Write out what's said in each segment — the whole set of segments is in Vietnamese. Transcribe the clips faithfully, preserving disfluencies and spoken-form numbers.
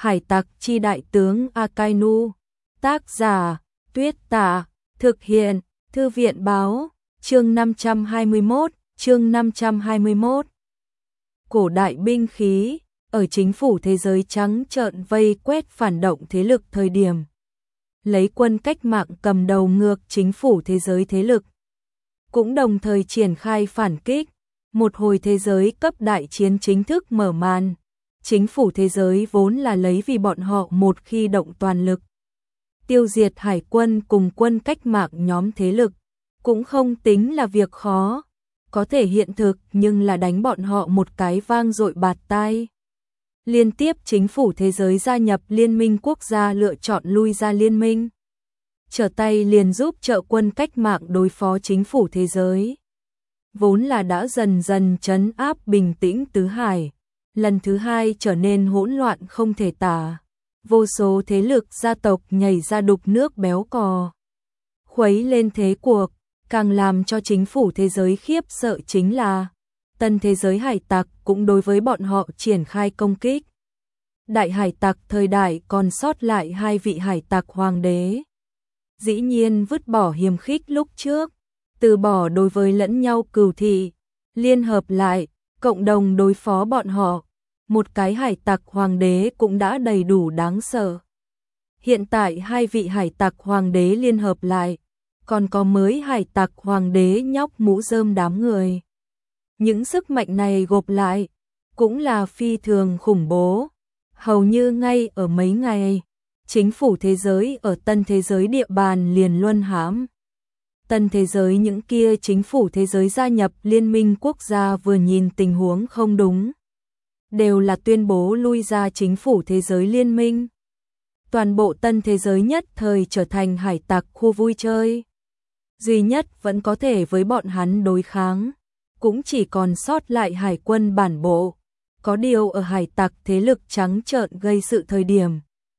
Hải tặc chi đại tướng Akainu. Tác giả Tuyết Tả. Thực hiện Thư viện Báo. Chương năm trăm hai mươi mốt. Chương năm trăm hai mươi mốt. Cổ đại binh khí. Ở chính phủ thế giới trắng trợn vây quét phản động thế lực thời điểm, lấy quân cách mạng cầm đầu ngược chính phủ thế giới thế lực, cũng đồng thời triển khai phản kích. Một hồi thế giới cấp đại chiến chính thức mở màn. Chính phủ thế giới vốn là lấy vì bọn họ một khi động toàn lực tiêu diệt hải quân cùng quân cách mạng nhóm thế lực, cũng không tính là việc khó, có thể hiện thực, nhưng là đánh bọn họ một cái vang dội bạt tai. Liên tiếp chính phủ thế giới gia nhập liên minh quốc gia lựa chọn lui ra liên minh, trở tay liền giúp trợ quân cách mạng đối phó chính phủ thế giới. Vốn là đã dần dần trấn áp bình tĩnh tứ hải, lần thứ hai trở nên hỗn loạn không thể tả. Vô số thế lực gia tộc nhảy ra đục nước béo cò, khuấy lên thế cuộc. Càng làm cho chính phủ thế giới khiếp sợ chính là tân thế giới hải tặc cũng đối với bọn họ triển khai công kích. Đại hải tặc thời đại còn sót lại hai vị hải tặc hoàng đế, dĩ nhiên vứt bỏ hiềm khích lúc trước, từ bỏ đối với lẫn nhau cừu thị, liên hợp lại, cộng đồng đối phó bọn họ. Một cái hải tặc hoàng đế cũng đã đầy đủ đáng sợ. Hiện tại hai vị hải tặc hoàng đế liên hợp lại, còn có mới hải tặc hoàng đế nhóc mũ rơm đám người. Những sức mạnh này gộp lại, cũng là phi thường khủng bố. Hầu như ngay ở mấy ngày, chính phủ thế giới ở tân thế giới địa bàn liền luân hãm. Tân thế giới những kia chính phủ thế giới gia nhập liên minh quốc gia vừa nhìn tình huống không đúng, đều là tuyên bố lui ra chính phủ thế giới liên minh. Toàn bộ tân thế giới nhất thời trở thành hải tặc khu vui chơi. Duy nhất vẫn có thể với bọn hắn đối kháng, cũng chỉ còn sót lại hải quân bản bộ. Có điều ở hải tặc thế lực trắng trợn gây sự thời điểm,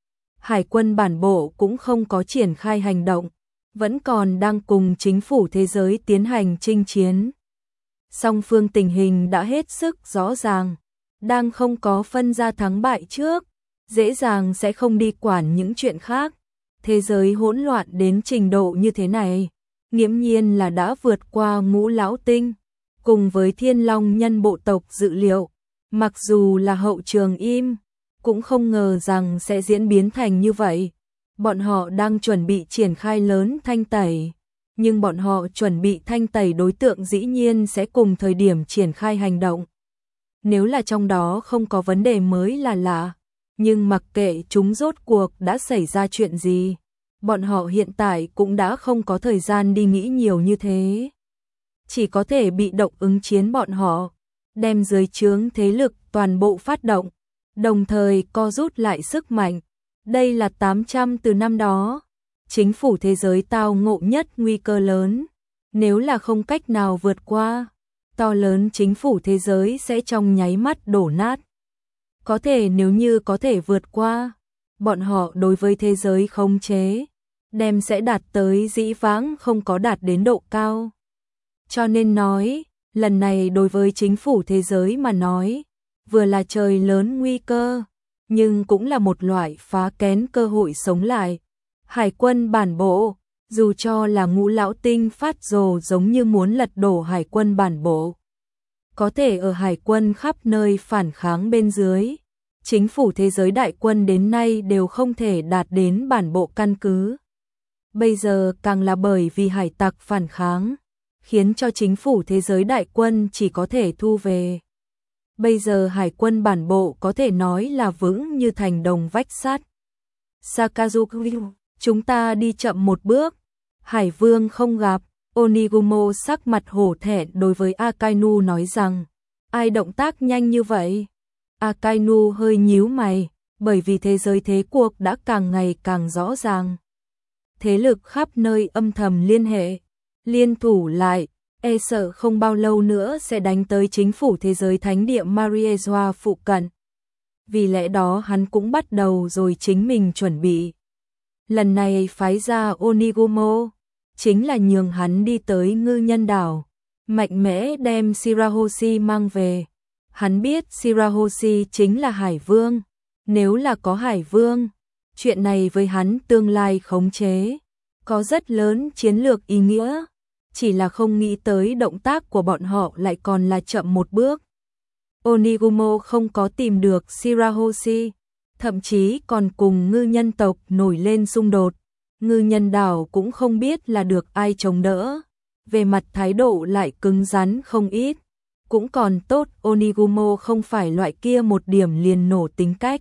hải quân bản bộ cũng không có triển khai hành động, vẫn còn đang cùng chính phủ thế giới tiến hành chinh chiến. Song phương tình hình đã hết sức rõ ràng, đang không có phân ra thắng bại trước, dễ dàng sẽ không đi quản những chuyện khác. Thế giới hỗn loạn đến trình độ như thế này, nghiễm nhiên là đã vượt qua Ngũ Lão Tinh, cùng với Thiên Long nhân bộ tộc dự liệu. Mặc dù là hậu trường im, cũng không ngờ rằng sẽ diễn biến thành như vậy. Bọn họ đang chuẩn bị triển khai lớn thanh tẩy, nhưng bọn họ chuẩn bị thanh tẩy đối tượng dĩ nhiên sẽ cùng thời điểm triển khai hành động. Nếu là trong đó không có vấn đề mới là lạ, nhưng mặc kệ chúng rốt cuộc đã xảy ra chuyện gì, bọn họ hiện tại cũng đã không có thời gian đi nghĩ nhiều như thế. Chỉ có thể bị động ứng chiến bọn họ, đem dưới trướng thế lực toàn bộ phát động, đồng thời co rút lại sức mạnh. Đây là tám trăm từ năm đó, chính phủ thế giới tao ngộ nhất nguy cơ lớn. Nếu là không cách nào vượt qua, to lớn chính phủ thế giới sẽ trong nháy mắt đổ nát. Có thể nếu như có thể vượt qua, bọn họ đối với thế giới khống chế, đem sẽ đạt tới dĩ vãng không có đạt đến độ cao. Cho nên nói, lần này đối với chính phủ thế giới mà nói, vừa là trời lớn nguy cơ, nhưng cũng là một loại phá kén cơ hội sống lại. Hải quân bản bộ, dù cho là Ngũ Lão Tinh phát rồ giống như muốn lật đổ hải quân bản bộ, có thể ở hải quân khắp nơi phản kháng bên dưới, chính phủ thế giới đại quân đến nay đều không thể đạt đến bản bộ căn cứ. Bây giờ càng là bởi vì hải tặc phản kháng, khiến cho chính phủ thế giới đại quân chỉ có thể thu về. Bây giờ hải quân bản bộ có thể nói là vững như thành đồng vách sắt. Sakazuki, chúng ta đi chậm một bước. Hải vương không gặp. Onigumo sắc mặt hổ thẹn đối với Akainu nói rằng, ai động tác nhanh như vậy? Akainu hơi nhíu mày, bởi vì thế giới thế cuộc đã càng ngày càng rõ ràng. Thế lực khắp nơi âm thầm liên hệ, liên thủ lại, e sợ không bao lâu nữa sẽ đánh tới chính phủ thế giới thánh địa Mariejoa phụ cận. Vì lẽ đó hắn cũng bắt đầu rồi chính mình chuẩn bị. Lần này phái ra Onigumo, chính là nhường hắn đi tới ngư nhân đảo, mạnh mẽ đem Shirahoshi mang về. Hắn biết Shirahoshi chính là Hải Vương, Nếu là có Hải Vương, chuyện này với hắn tương lai khống chế, có rất lớn chiến lược ý nghĩa, chỉ là không nghĩ tới động tác của bọn họ lại còn là chậm một bước. Onigumo không có tìm được Shirahoshi, thậm chí còn cùng ngư nhân tộc nổi lên xung đột. Ngư nhân đảo cũng không biết là được ai chống đỡ, về mặt thái độ lại cứng rắn không ít. Cũng còn tốt Onigumo không phải loại kia một điểm liền nổ tính cách.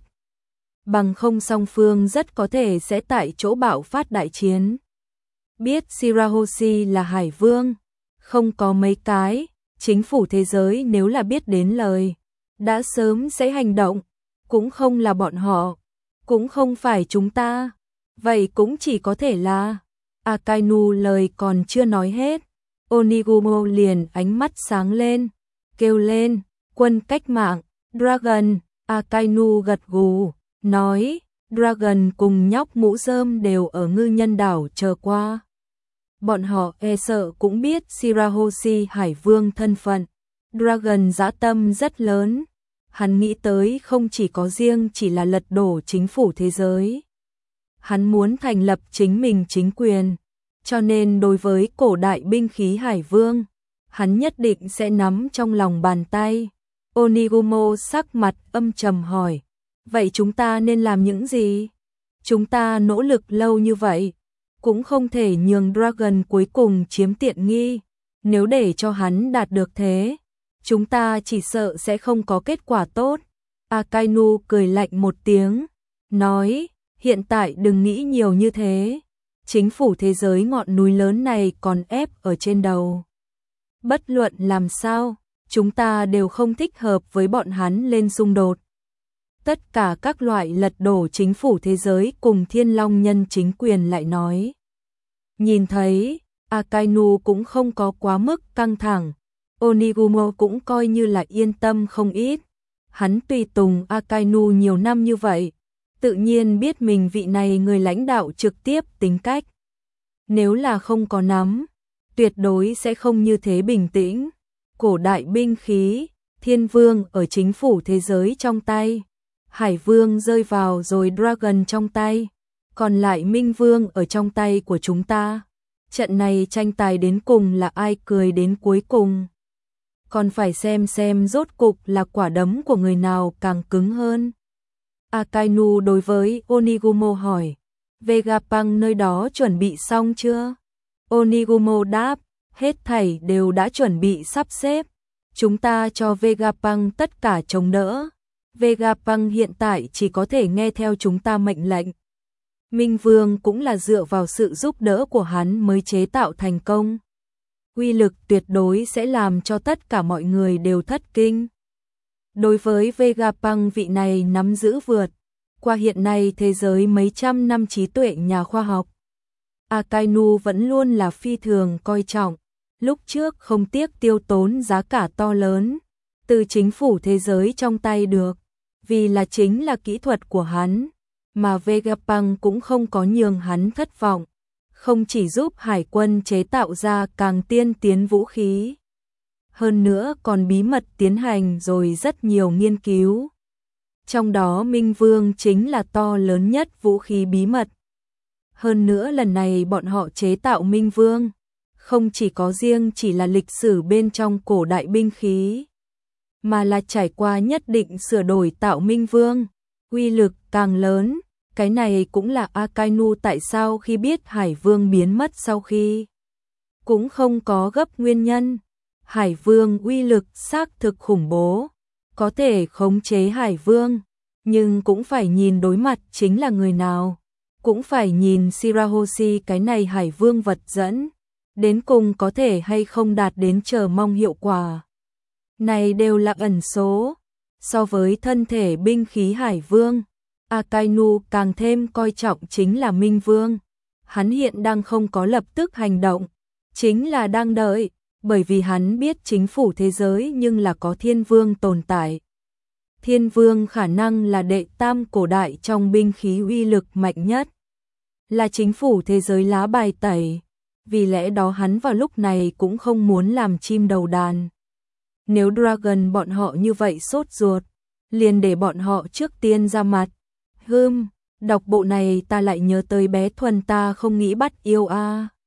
Bằng không song phương rất có thể sẽ tại chỗ bạo phát đại chiến. Biết Shirahoshi là Hải Vương, không có mấy cái, chính phủ thế giới nếu là biết đến lời, đã sớm sẽ hành động, cũng không là bọn họ, cũng không phải chúng ta, vậy cũng chỉ có thể là... Akainu lời còn chưa nói hết, Onigumo liền ánh mắt sáng lên, kêu lên, quân cách mạng, Dragon. Akainu gật gù, nói, Dragon cùng nhóc mũ rơm đều ở ngư nhân đảo chờ qua. Bọn họ e sợ cũng biết Shirahoshi Hải Vương thân phận. Dragon dã tâm rất lớn, hắn nghĩ tới không chỉ có riêng chỉ là lật đổ chính phủ thế giới. Hắn muốn thành lập chính mình chính quyền, cho nên đối với cổ đại binh khí Hải Vương, hắn nhất định sẽ nắm trong lòng bàn tay. Onigumo sắc mặt âm trầm hỏi, vậy chúng ta nên làm những gì? Chúng ta nỗ lực lâu như vậy, cũng không thể nhường Dragon cuối cùng chiếm tiện nghi. Nếu để cho hắn đạt được thế, chúng ta chỉ sợ sẽ không có kết quả tốt. Akainu cười lạnh một tiếng, nói, hiện tại đừng nghĩ nhiều như thế. Chính phủ thế giới ngọn núi lớn này còn ép ở trên đầu. Bất luận làm sao, chúng ta đều không thích hợp với bọn hắn lên xung đột. Tất cả các loại lật đổ chính phủ thế giới cùng Thiên Long nhân chính quyền lại nói. Nhìn thấy, Akainu cũng không có quá mức căng thẳng. Onigumo cũng coi như là yên tâm không ít. Hắn tùy tùng Akainu nhiều năm như vậy, tự nhiên biết mình vị này người lãnh đạo trực tiếp tính cách. Nếu là không có nắm, tuyệt đối sẽ không như thế bình tĩnh. Cổ đại binh khí, Thiên Vương ở chính phủ thế giới trong tay, Hải Vương rơi vào rồi Dragon trong tay, còn lại Minh Vương ở trong tay của chúng ta. Trận này tranh tài đến cùng là ai cười đến cuối cùng. Còn phải xem xem rốt cục là quả đấm của người nào càng cứng hơn. Akainu đối với Onigumo hỏi, Vegapunk nơi đó chuẩn bị xong chưa? Onigumo đáp, hết thảy đều đã chuẩn bị sắp xếp. Chúng ta cho Vegapunk tất cả chống đỡ. Vegapunk hiện tại chỉ có thể nghe theo chúng ta mệnh lệnh. Minh Vương cũng là dựa vào sự giúp đỡ của hắn mới chế tạo thành công. Uy lực tuyệt đối sẽ làm cho tất cả mọi người đều thất kinh. Đối với Vegapunk vị này nắm giữ vượt qua hiện nay thế giới mấy trăm năm trí tuệ nhà khoa học, Akainu vẫn luôn là phi thường coi trọng. Lúc trước không tiếc tiêu tốn giá cả to lớn từ chính phủ thế giới trong tay được, vì là chính là kỹ thuật của hắn, mà Vegapunk cũng không có nhường hắn thất vọng, không chỉ giúp hải quân chế tạo ra càng tiên tiến vũ khí, hơn nữa còn bí mật tiến hành rồi rất nhiều nghiên cứu. Trong đó Minh Vương chính là to lớn nhất vũ khí bí mật. Hơn nữa lần này bọn họ chế tạo Minh Vương, không chỉ có riêng chỉ là lịch sử bên trong cổ đại binh khí, mà là trải qua nhất định sửa đổi tạo Minh Vương, uy lực càng lớn. Cái này cũng là Akainu tại sao khi biết Hải Vương biến mất sau khi cũng không có gấp nguyên nhân. Hải Vương uy lực xác thực khủng bố, có thể khống chế Hải Vương, nhưng cũng phải nhìn đối mặt chính là người nào, cũng phải nhìn Shirahoshi cái này Hải Vương vật dẫn, đến cùng có thể hay không đạt đến chờ mong hiệu quả. Này đều là ẩn số, so với thân thể binh khí Hải Vương, Akainu càng thêm coi trọng chính là Minh Vương. Hắn hiện đang không có lập tức hành động, chính là đang đợi, bởi vì hắn biết chính phủ thế giới nhưng là có Thiên Vương tồn tại. Thiên Vương khả năng là đệ tam cổ đại trong binh khí uy lực mạnh nhất, là chính phủ thế giới lá bài tẩy, vì lẽ đó hắn vào lúc này cũng không muốn làm chim đầu đàn. Nếu Dragon bọn họ như vậy sốt ruột, liền để bọn họ trước tiên ra mặt. Hừm, đọc bộ này ta lại nhớ tới bé Thuần ta không nghĩ bắt yêu a.